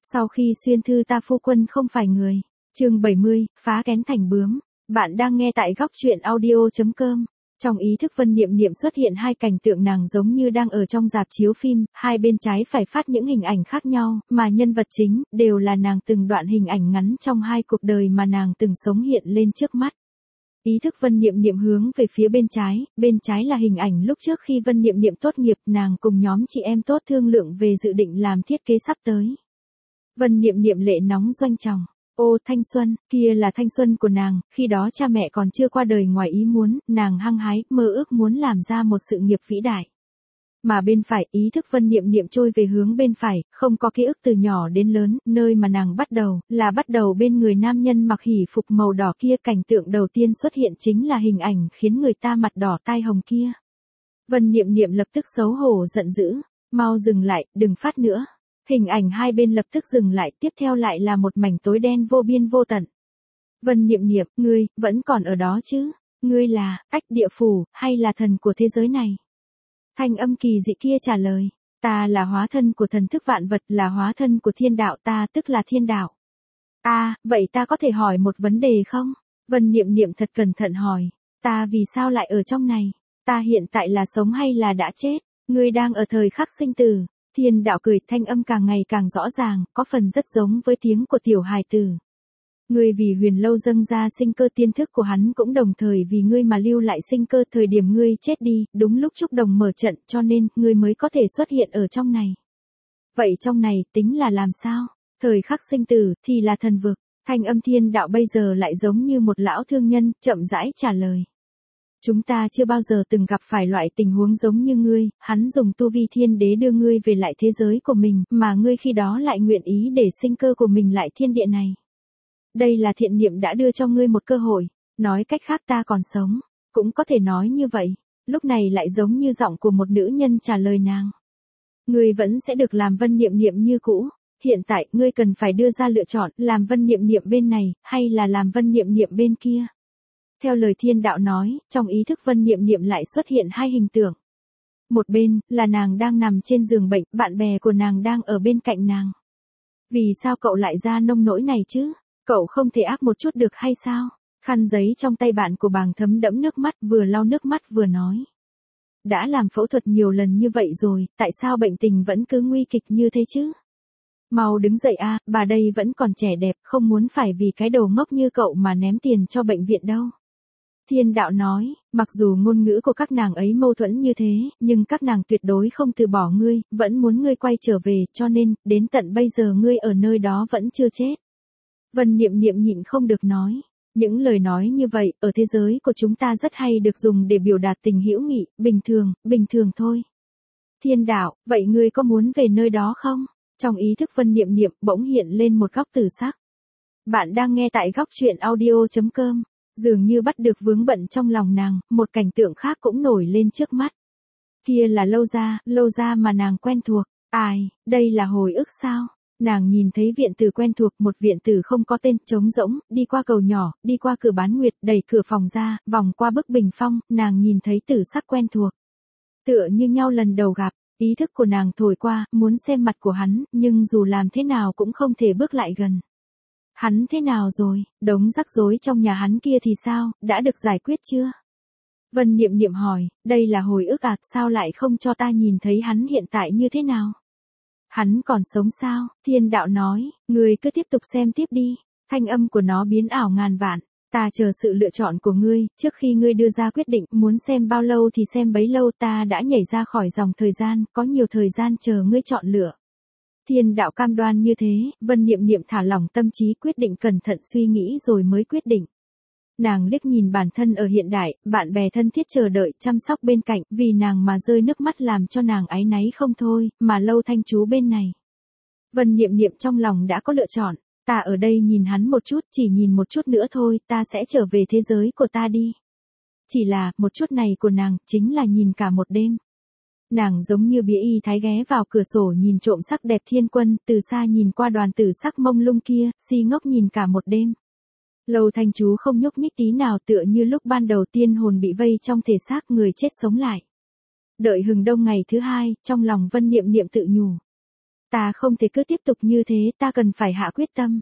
Sau khi xuyên thư ta phu quân không phải người. Chương 70, phá kén thành bướm. Bạn đang nghe tại góc truyện audio.com. Trong ý thức Vân Niệm Niệm xuất hiện hai cảnh tượng nàng giống như đang ở trong rạp chiếu phim, hai bên trái phải phát những hình ảnh khác nhau, mà nhân vật chính đều là nàng từng đoạn hình ảnh ngắn trong hai cuộc đời mà nàng từng sống hiện lên trước mắt. Ý thức Vân Niệm Niệm hướng về phía bên trái là hình ảnh lúc trước khi Vân Niệm Niệm tốt nghiệp, nàng cùng nhóm chị em tốt thương lượng về dự định làm thiết kế sắp tới. Vân Niệm Niệm lệ nóng doanh tròng. Ô thanh xuân, kia là thanh xuân của nàng, khi đó cha mẹ còn chưa qua đời ngoài ý muốn, nàng hăng hái, mơ ước muốn làm ra một sự nghiệp vĩ đại. Mà bên phải, ý thức Vân Niệm Niệm trôi về hướng bên phải, không có ký ức từ nhỏ đến lớn, nơi mà nàng bắt đầu bên người nam nhân mặc hỉ phục màu đỏ kia. Cảnh tượng đầu tiên xuất hiện chính là hình ảnh khiến người ta mặt đỏ tai hồng kia. Vân Niệm Niệm lập tức xấu hổ giận dữ, mau dừng lại, đừng phát nữa. Hình ảnh hai bên lập tức dừng lại, tiếp theo lại là một mảnh tối đen vô biên vô tận. Vân Niệm Niệm, ngươi, vẫn còn ở đó chứ? Ngươi là, ách địa phủ, hay là thần của thế giới này? Thanh âm kỳ dị kia trả lời, ta là hóa thân của thần thức vạn vật, là hóa thân của thiên đạo, ta tức là thiên đạo. Vậy ta có thể hỏi một vấn đề không? Vân Niệm Niệm thật cẩn thận hỏi, ta vì sao lại ở trong này? Ta hiện tại là sống hay là đã chết? Ngươi đang ở thời khắc sinh tử. Thiên đạo cười, thanh âm càng ngày càng rõ ràng, có phần rất giống với tiếng của tiểu hài tử. Ngươi vì Huyền Lâu dâng ra sinh cơ, tiên thức của hắn cũng đồng thời vì ngươi mà lưu lại sinh cơ. Thời điểm ngươi chết đi, đúng lúc Trúc Đồng mở trận, cho nên, ngươi mới có thể xuất hiện ở trong này. Vậy trong này, tính là làm sao? Thời khắc sinh tử, thì là thần vực. Thanh âm thiên đạo bây giờ lại giống như một lão thương nhân, chậm rãi trả lời. Chúng ta chưa bao giờ từng gặp phải loại tình huống giống như ngươi, hắn dùng tu vi thiên đế đưa ngươi về lại thế giới của mình, mà ngươi khi đó lại nguyện ý để sinh cơ của mình lại thiên địa này. Đây là thiện niệm đã đưa cho ngươi một cơ hội, nói cách khác ta còn sống, cũng có thể nói như vậy, lúc này lại giống như giọng của một nữ nhân trả lời nàng. Ngươi vẫn sẽ được làm Vân Niệm Niệm như cũ, hiện tại ngươi cần phải đưa ra lựa chọn, làm Vân Niệm Niệm bên này, hay là làm Vân Niệm Niệm bên kia. Theo lời thiên đạo nói, trong ý thức Vân Niệm Niệm lại xuất hiện hai hình tượng. Một bên, là nàng đang nằm trên giường bệnh, bạn bè của nàng đang ở bên cạnh nàng. Vì sao cậu lại ra nông nỗi này chứ? Cậu không thể ác một chút được hay sao? Khăn giấy trong tay bạn của bàng thấm đẫm nước mắt, vừa lau nước mắt vừa nói. Đã làm phẫu thuật nhiều lần như vậy rồi, tại sao bệnh tình vẫn cứ nguy kịch như thế chứ? Mau đứng dậy bà đây vẫn còn trẻ đẹp, không muốn phải vì cái đồ ngốc như cậu mà ném tiền cho bệnh viện đâu. Thiên đạo nói, mặc dù ngôn ngữ của các nàng ấy mâu thuẫn như thế, nhưng các nàng tuyệt đối không từ bỏ ngươi, vẫn muốn ngươi quay trở về, cho nên, đến tận bây giờ ngươi ở nơi đó vẫn chưa chết. Vân Niệm Niệm nhịn không được nói, những lời nói như vậy, ở thế giới của chúng ta rất hay được dùng để biểu đạt tình hữu nghị, bình thường thôi. Thiên đạo, vậy ngươi có muốn về nơi đó không? Trong ý thức Vân Niệm Niệm bỗng hiện lên một góc tử sắc. Bạn đang nghe tại góc truyện audio.com. Dường như bắt được vướng bận trong lòng nàng, một cảnh tượng khác cũng nổi lên trước mắt. Kia là lâu ra mà nàng quen thuộc. Đây là hồi ức sao? Nàng nhìn thấy viện tử quen thuộc, một viện tử không có tên, trống rỗng, đi qua cầu nhỏ, đi qua cửa bán nguyệt, đẩy cửa phòng ra, vòng qua bức bình phong, nàng nhìn thấy tử sắc quen thuộc. Tựa như nhau lần đầu gặp, ý thức của nàng thổi qua, muốn xem mặt của hắn, nhưng dù làm thế nào cũng không thể bước lại gần. Hắn thế nào rồi, đống rắc rối trong nhà hắn kia thì sao, đã được giải quyết chưa? Vân Niệm Niệm hỏi, đây là hồi ức sao lại không cho ta nhìn thấy hắn hiện tại như thế nào? Hắn còn sống sao? Thiên đạo nói, ngươi cứ tiếp tục xem tiếp đi. Thanh âm của nó biến ảo ngàn vạn. Ta chờ sự lựa chọn của ngươi, trước khi ngươi đưa ra quyết định, muốn xem bao lâu thì xem bấy lâu, ta đã nhảy ra khỏi dòng thời gian, có nhiều thời gian chờ ngươi chọn lựa. Thiên đạo cam đoan như thế, Vân Niệm Niệm thả lỏng tâm trí, quyết định cẩn thận suy nghĩ rồi mới quyết định. Nàng liếc nhìn bản thân ở hiện đại, bạn bè thân thiết chờ đợi, chăm sóc bên cạnh, vì nàng mà rơi nước mắt làm cho nàng áy náy không thôi, mà Lâu Thanh Chú bên này. Vân Niệm Niệm trong lòng đã có lựa chọn, ta ở đây nhìn hắn một chút, chỉ nhìn một chút nữa thôi, ta sẽ trở về thế giới của ta đi. Chỉ là, một chút này của nàng, chính là nhìn cả một đêm. Nàng giống như bía y thái ghé vào cửa sổ nhìn trộm sắc đẹp thiên quân, từ xa nhìn qua đoàn tử sắc mông lung kia, si ngốc nhìn cả một đêm. Lâu Thanh Chú không nhúc nhích tí nào, tựa như lúc ban đầu tiên hồn bị vây trong thể xác, người chết sống lại. Đợi hừng đông ngày thứ hai, trong lòng Vân Niệm Niệm tự nhủ. Ta không thể cứ tiếp tục như thế, ta cần phải hạ quyết tâm.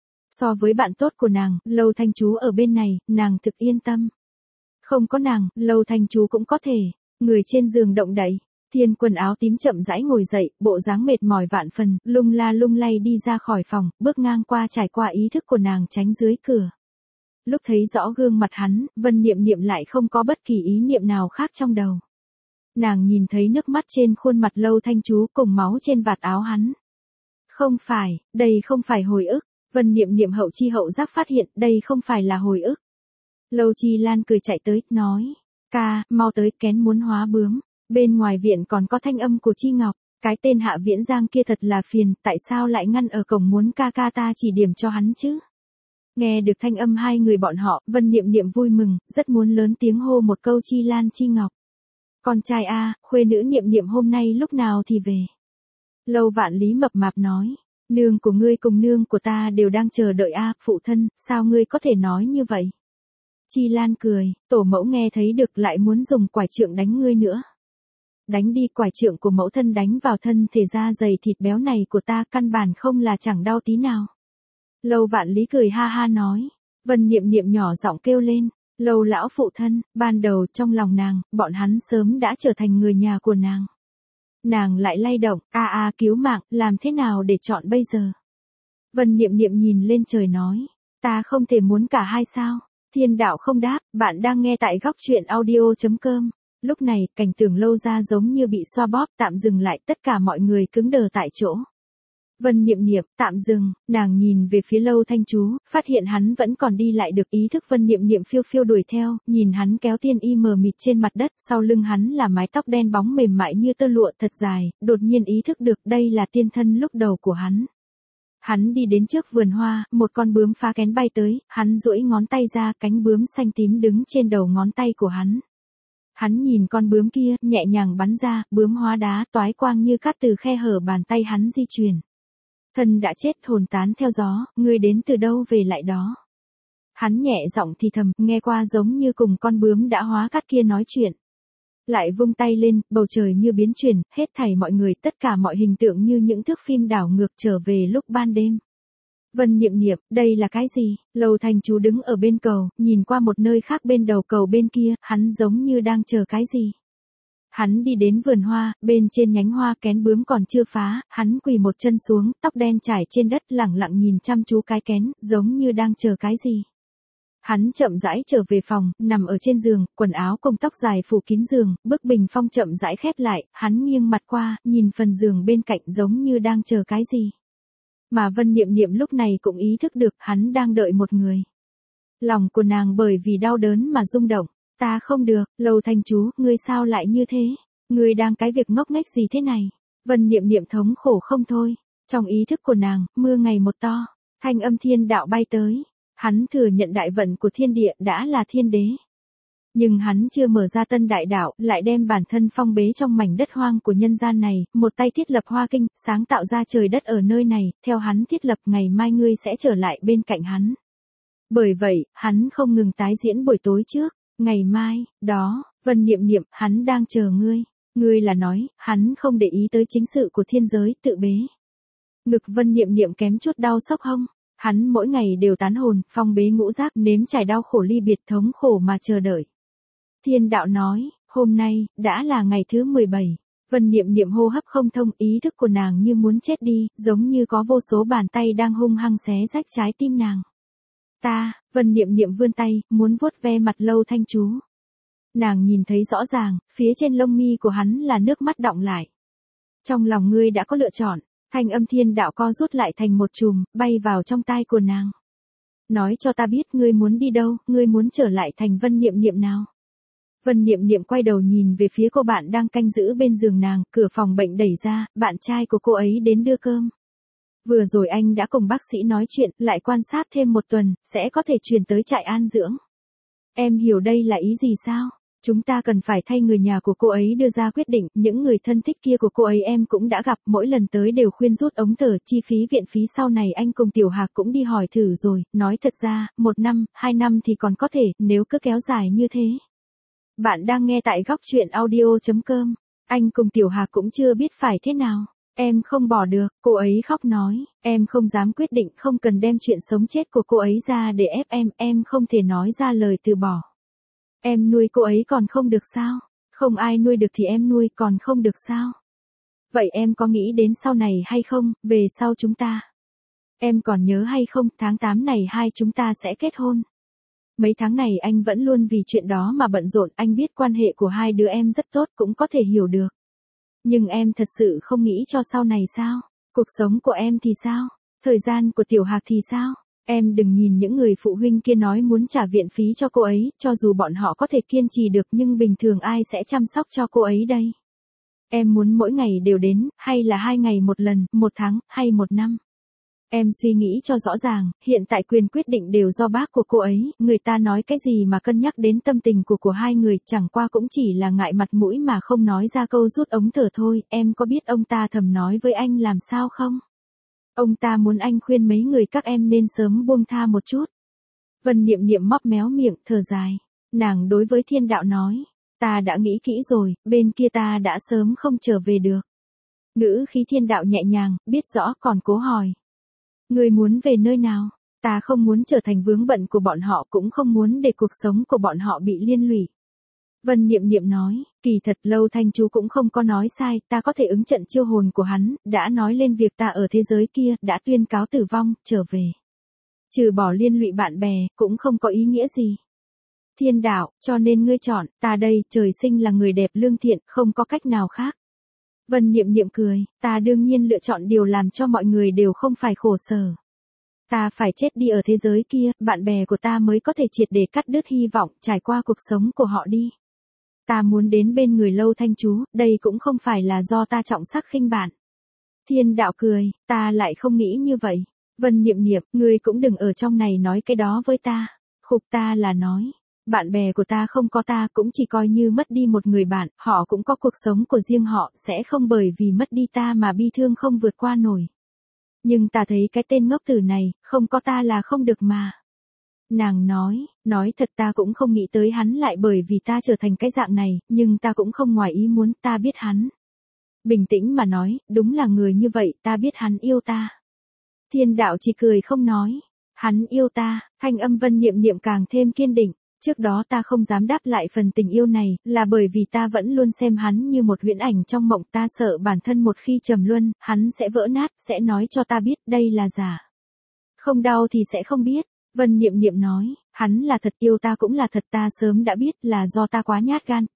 So với bạn tốt của nàng, Lâu Thanh Chú ở bên này, nàng thực yên tâm. Không có nàng, Lâu Thanh Chú cũng có thể. Người trên giường động đậy, Thiên quần áo tím chậm rãi ngồi dậy, bộ dáng mệt mỏi vạn phần, lung la lung lay đi ra khỏi phòng, bước ngang qua trải qua ý thức của nàng tránh dưới cửa. Lúc thấy rõ gương mặt hắn, Vân Niệm Niệm lại không có bất kỳ ý niệm nào khác trong đầu. Nàng nhìn thấy nước mắt trên khuôn mặt Lâu Thanh Chú cùng máu trên vạt áo hắn. Không phải, đây không phải hồi ức. Vân Niệm Niệm hậu chi hậu giác phát hiện đây không phải là hồi ức. Lâu Chi Lan cười chạy tới, nói. Ca, mau tới, kén muốn hóa bướm. Bên ngoài viện còn có thanh âm của Chi Ngọc. Cái tên Hạ Viễn Giang kia thật là phiền, tại sao lại ngăn ở cổng muốn ca ca ta chỉ điểm cho hắn chứ? Nghe được thanh âm hai người bọn họ, Vân Niệm Niệm vui mừng, rất muốn lớn tiếng hô một câu Chi Lan Chi Ngọc. Con trai a, khuê nữ Niệm Niệm hôm nay lúc nào thì về? Lâu Vạn Lý mập mạp nói. Nương của ngươi cùng nương của ta đều đang chờ đợi a, phụ thân, sao ngươi có thể nói như vậy? Chi Lan cười, tổ mẫu nghe thấy được lại muốn dùng quải trượng đánh ngươi nữa. Đánh đi, quải trượng của mẫu thân đánh vào thân thể da dày thịt béo này của ta căn bản không là chẳng đau tí nào. Lâu Vạn Lý cười ha ha nói. Vân Niệm Niệm nhỏ giọng kêu lên. Lâu lão phụ thân, ban đầu trong lòng nàng, bọn hắn sớm đã trở thành người nhà của nàng. Nàng lại lay động, cứu mạng, làm thế nào để chọn bây giờ? Vân Niệm Niệm nhìn lên trời nói. Ta không thể muốn cả hai sao? Thiên đạo không đáp, bạn đang nghe tại góc truyện audio.com. Lúc này, cảnh tượng Lâu ra giống như bị xoa bóp, tạm dừng lại, tất cả mọi người cứng đờ tại chỗ. Vân Niệm Niệm, tạm dừng, nàng nhìn về phía Lâu Thanh Chú, phát hiện hắn vẫn còn đi lại được, ý thức Vân Niệm Niệm phiêu phiêu đuổi theo, nhìn hắn kéo tiên y mờ mịt trên mặt đất, sau lưng hắn là mái tóc đen bóng mềm mại như tơ lụa thật dài, đột nhiên ý thức được đây là tiên thân lúc đầu của hắn. Hắn đi đến trước vườn hoa, một con bướm phá kén bay tới, hắn duỗi ngón tay ra, cánh bướm xanh tím đứng trên đầu ngón tay của hắn. Hắn nhìn con bướm kia, nhẹ nhàng bắn ra, bướm hóa đá, toái quang như cát từ khe hở bàn tay hắn di chuyển. Thân đã chết, hồn tán theo gió, ngươi đến từ đâu về lại đó. Hắn nhẹ giọng thì thầm, nghe qua giống như cùng con bướm đã hóa cát kia nói chuyện. Lại vung tay lên, bầu trời như biến chuyển, hết thảy mọi người, tất cả mọi hình tượng như những thước phim đảo ngược trở về lúc ban đêm. Vân Niệm Niệm, đây là cái gì? Lâu Thanh Chú đứng ở bên cầu, nhìn qua một nơi khác bên đầu cầu bên kia, hắn giống như đang chờ cái gì. Hắn đi đến vườn hoa, bên trên nhánh hoa kén bướm còn chưa phá, hắn quỳ một chân xuống, tóc đen trải trên đất lẳng lặng nhìn chăm chú cái kén, giống như đang chờ cái gì. Hắn chậm rãi trở về phòng, nằm ở trên giường, quần áo cùng tóc dài phủ kín giường, bức bình phong chậm rãi khép lại, hắn nghiêng mặt qua, nhìn phần giường bên cạnh giống như đang chờ cái gì. Mà Vân Niệm Niệm lúc này cũng ý thức được hắn đang đợi một người. Lòng của nàng bởi vì đau đớn mà rung động. Ta không được, Lâu Thanh Chú, ngươi sao lại như thế? Ngươi đang cái việc ngốc nghếch gì thế này? Vân Niệm Niệm thống khổ không thôi. Trong ý thức của nàng, mưa ngày một to, thanh âm thiên đạo bay tới. Hắn thừa nhận đại vận của thiên địa đã là thiên đế. Nhưng hắn chưa mở ra tân đại đạo, lại đem bản thân phong bế trong mảnh đất hoang của nhân gian này, một tay thiết lập hoa kinh, sáng tạo ra trời đất ở nơi này, theo hắn thiết lập ngày mai ngươi sẽ trở lại bên cạnh hắn. Bởi vậy, hắn không ngừng tái diễn buổi tối trước, ngày mai, đó, Vân Niệm Niệm, hắn đang chờ ngươi. Ngươi là nói, hắn không để ý tới chính sự của thiên giới, tự bế. Ngực Vân Niệm Niệm kém chút đau sốc hông. Hắn mỗi ngày đều tán hồn, phong bế ngũ giác, nếm trải đau khổ ly biệt, thống khổ mà chờ đợi. Thiên đạo nói, hôm nay, đã là ngày thứ 17. Vân Niệm Niệm hô hấp không thông, ý thức của nàng như muốn chết đi, giống như có vô số bàn tay đang hung hăng xé rách trái tim nàng. Vân Niệm Niệm vươn tay, muốn vuốt ve mặt Lâu Thanh Chú. Nàng nhìn thấy rõ ràng, phía trên lông mi của hắn là nước mắt đọng lại. Trong lòng ngươi đã có lựa chọn, thanh âm thiên đạo co rút lại thành một chùm, bay vào trong tai của nàng. Nói cho ta biết ngươi muốn đi đâu, ngươi muốn trở lại thành Vân Niệm Niệm nào. Vân Niệm Niệm quay đầu nhìn về phía cô bạn đang canh giữ bên giường nàng, cửa phòng bệnh đẩy ra, bạn trai của cô ấy đến đưa cơm. Vừa rồi anh đã cùng bác sĩ nói chuyện, lại quan sát thêm một tuần, sẽ có thể chuyển tới trại an dưỡng. Em hiểu đây là ý gì sao? Chúng ta cần phải thay người nhà của cô ấy đưa ra quyết định, những người thân thích kia của cô ấy em cũng đã gặp, mỗi lần tới đều khuyên rút ống thở, chi phí viện phí sau này anh cùng Tiểu Hạc cũng đi hỏi thử rồi, nói thật ra, 1 năm, 2 năm thì còn có thể, nếu cứ kéo dài như thế. Bạn đang nghe tại góc truyện audio.com, anh cùng Tiểu Hạc cũng chưa biết phải thế nào. Em không bỏ được, cô ấy khóc nói, em không dám quyết định không cần đem chuyện sống chết của cô ấy ra để ép em không thể nói ra lời từ bỏ. Em nuôi cô ấy còn không được sao? Không ai nuôi được thì em nuôi còn không được sao? Vậy em có nghĩ đến sau này hay không, về sau chúng ta? Em còn nhớ hay không, tháng 8 này hai chúng ta sẽ kết hôn. Mấy tháng này anh vẫn luôn vì chuyện đó mà bận rộn, anh biết quan hệ của hai đứa em rất tốt cũng có thể hiểu được. Nhưng em thật sự không nghĩ cho sau này sao? Cuộc sống của em thì sao? Thời gian của Tiểu Hạc thì sao? Em đừng nhìn những người phụ huynh kia nói muốn trả viện phí cho cô ấy, cho dù bọn họ có thể kiên trì được nhưng bình thường ai sẽ chăm sóc cho cô ấy đây? Em muốn mỗi ngày đều đến, hay là 2 ngày một lần, 1 tháng, hay 1 năm? Em suy nghĩ cho rõ ràng, hiện tại quyền quyết định đều do bác của cô ấy, người ta nói cái gì mà cân nhắc đến tâm tình của hai người, chẳng qua cũng chỉ là ngại mặt mũi mà không nói ra câu rút ống thở thôi, em có biết ông ta thầm nói với anh làm sao không? Ông ta muốn anh khuyên mấy người các em nên sớm buông tha một chút. Vân Niệm Niệm móc méo miệng, thở dài. Nàng đối với Thiên Đạo nói, ta đã nghĩ kỹ rồi, bên kia ta đã sớm không trở về được. Ngữ khí Thiên Đạo nhẹ nhàng, biết rõ còn cố hỏi. Ngươi muốn về nơi nào? Ta không muốn trở thành vướng bận của bọn họ, cũng không muốn để cuộc sống của bọn họ bị liên lụy. Vân Niệm Niệm nói, kỳ thật Lâu Thanh chú cũng không có nói sai, ta có thể ứng trận chiêu hồn của hắn, đã nói lên việc ta ở thế giới kia, đã tuyên cáo tử vong, trở về. Trừ bỏ liên lụy bạn bè, cũng không có ý nghĩa gì. Thiên Đạo, cho nên ngươi chọn, ta đây, trời sinh là người đẹp lương thiện, không có cách nào khác. Vân Niệm Niệm cười, ta đương nhiên lựa chọn điều làm cho mọi người đều không phải khổ sở. Ta phải chết đi ở thế giới kia, bạn bè của ta mới có thể triệt để cắt đứt hy vọng, trải qua cuộc sống của họ đi. Ta muốn đến bên người Lâu Thanh chú, đây cũng không phải là do ta trọng sắc khinh bạn. Thiên Đạo cười, ta lại không nghĩ như vậy. Vân Niệm Niệm, ngươi cũng đừng ở trong này nói cái đó với ta. Khục, ta là nói, bạn bè của ta không có ta cũng chỉ coi như mất đi một người bạn, họ cũng có cuộc sống của riêng họ, sẽ không bởi vì mất đi ta mà bi thương không vượt qua nổi. Nhưng ta thấy cái tên ngốc tử này, không có ta là không được mà. Nàng nói thật ta cũng không nghĩ tới hắn lại bởi vì ta trở thành cái dạng này, nhưng ta cũng không ngoài ý muốn, ta biết hắn. Bình tĩnh mà nói, đúng là người như vậy, ta biết hắn yêu ta. Thiên Đạo chỉ cười không nói. Hắn yêu ta, thanh âm Vân Niệm Niệm càng thêm kiên định. Trước đó ta không dám đáp lại phần tình yêu này, là bởi vì ta vẫn luôn xem hắn như một huyễn ảnh trong mộng, ta sợ bản thân một khi trầm luân, hắn sẽ vỡ nát, sẽ nói cho ta biết đây là giả. Không đau thì sẽ không biết. Vân Niệm Niệm nói, hắn là thật yêu ta cũng là thật, ta sớm đã biết là do ta quá nhát gan,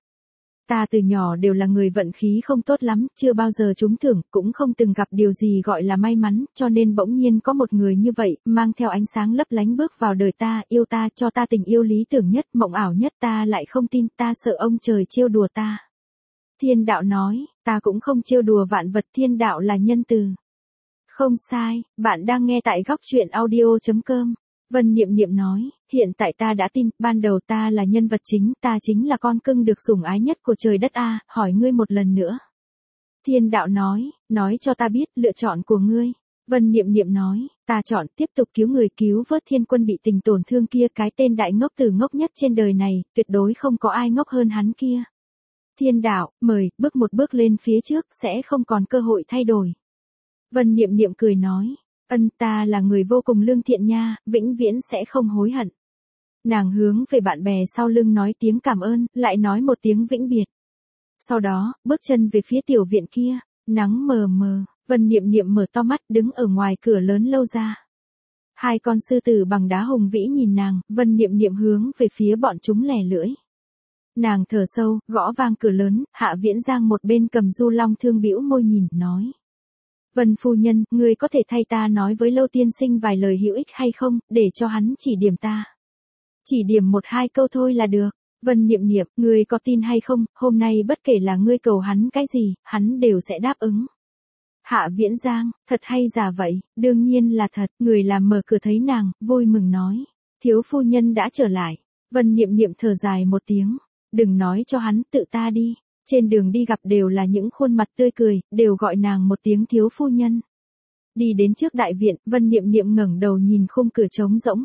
ta từ nhỏ đều là người vận khí không tốt lắm, chưa bao giờ trúng thưởng, cũng không từng gặp điều gì gọi là may mắn, cho nên bỗng nhiên có một người như vậy, mang theo ánh sáng lấp lánh bước vào đời ta, yêu ta, cho ta tình yêu lý tưởng nhất, mộng ảo nhất, ta lại không tin, ta sợ ông trời trêu đùa ta. Thiên Đạo nói, ta cũng không trêu đùa vạn vật, Thiên Đạo là nhân từ. Không sai, bạn đang nghe tại góc truyện audio.com. Vân Niệm Niệm nói, hiện tại ta đã tin, ban đầu ta là nhân vật chính, ta chính là con cưng được sủng ái nhất của trời đất a, hỏi ngươi một lần nữa. Thiên Đạo nói cho ta biết lựa chọn của ngươi. Vân Niệm Niệm nói, ta chọn tiếp tục cứu người, cứu vớt Thiên Quân bị tình tổn thương kia, cái tên đại ngốc tử ngốc nhất trên đời này, tuyệt đối không có ai ngốc hơn hắn kia. Thiên Đạo, mời, bước một bước lên phía trước, sẽ không còn cơ hội thay đổi. Vân Niệm Niệm cười nói. Ta là người vô cùng lương thiện nha, vĩnh viễn sẽ không hối hận. Nàng hướng về bạn bè sau lưng nói tiếng cảm ơn, lại nói một tiếng vĩnh biệt. Sau đó, bước chân về phía tiểu viện kia, nắng mờ mờ, Vân Niệm Niệm mở to mắt đứng ở ngoài cửa lớn Lâu ra. Hai con sư tử bằng đá hùng vĩ nhìn nàng, Vân Niệm Niệm hướng về phía bọn chúng lẻ lưỡi. Nàng thở sâu, gõ vang cửa lớn, Hạ Viễn Giang một bên cầm du long thương bĩu môi nhìn, nói. Vân phu nhân, ngươi có thể thay ta nói với Lâu tiên sinh vài lời hữu ích hay không, để cho hắn chỉ điểm ta. Chỉ điểm 1-2 câu thôi là được. Vân Niệm Niệm, ngươi có tin hay không, hôm nay bất kể là ngươi cầu hắn cái gì, hắn đều sẽ đáp ứng. Hạ Viễn Giang, thật hay giả vậy, đương nhiên là thật, người làm mở cửa thấy nàng, vui mừng nói. Thiếu phu nhân đã trở lại. Vân Niệm Niệm thở dài một tiếng. Đừng nói cho hắn, tự ta đi. Trên đường đi gặp đều là những khuôn mặt tươi cười, đều gọi nàng một tiếng thiếu phu nhân. Đi đến trước đại viện, Vân Niệm Niệm ngẩng đầu nhìn khung cửa trống rỗng,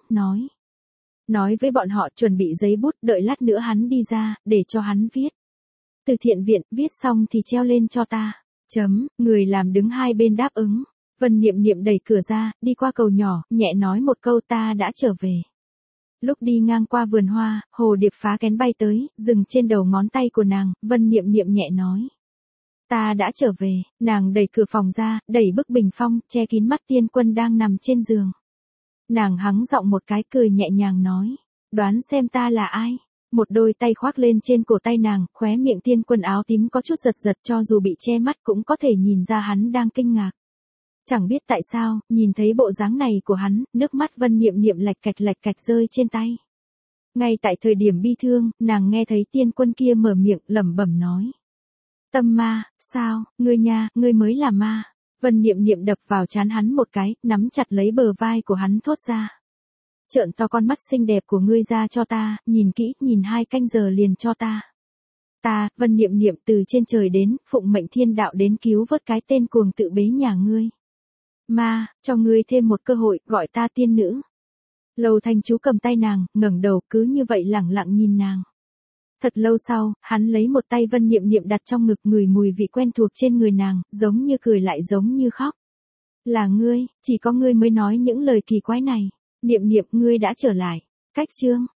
nói với bọn họ chuẩn bị giấy bút, đợi lát nữa hắn đi ra, để cho hắn viết. Từ thiện viện, viết xong thì treo lên cho ta. Người làm đứng hai bên đáp ứng. Vân Niệm Niệm đẩy cửa ra, đi qua cầu nhỏ, nhẹ nói một câu ta đã trở về. Lúc đi ngang qua vườn hoa, hồ điệp phá kén bay tới, dừng trên đầu ngón tay của nàng, Vân Niệm Niệm nhẹ nói. Ta đã trở về, nàng đẩy cửa phòng ra, đẩy bức bình phong, che kín mắt Tiên Quân đang nằm trên giường. Nàng hắng giọng một cái cười nhẹ nhàng nói. Đoán xem ta là ai? Một đôi tay khoác lên trên cổ tay nàng, khóe miệng Tiên Quân áo tím có chút giật giật cho dù bị che mắt cũng có thể nhìn ra hắn đang kinh ngạc. Chẳng biết tại sao, nhìn thấy bộ dáng này của hắn, nước mắt Vân Niệm Niệm lạch cạch rơi trên tay. Ngay tại thời điểm bi thương, nàng nghe thấy Tiên Quân kia mở miệng lẩm bẩm nói. Tâm ma, sao, ngươi nha, ngươi mới là ma. Vân Niệm Niệm đập vào trán hắn một cái, nắm chặt lấy bờ vai của hắn thốt ra. Trợn to con mắt xinh đẹp của ngươi ra cho ta, nhìn kỹ, nhìn 2 canh giờ liền cho ta. Ta, Vân Niệm Niệm từ trên trời đến, phụng mệnh thiên đạo đến cứu vớt cái tên cuồng tự bế nhà ngươi. Ma, cho ngươi thêm một cơ hội, gọi ta tiên nữ. Lầu Thanh Chú cầm tay nàng, ngẩng đầu cứ như vậy lẳng lặng nhìn nàng. Thật lâu sau, hắn lấy một tay Vân Niệm Niệm đặt trong ngực ngửi mùi vị quen thuộc trên người nàng, giống như cười lại giống như khóc. Là ngươi, chỉ có ngươi mới nói những lời kỳ quái này. Niệm Niệm ngươi đã trở lại. Cách chương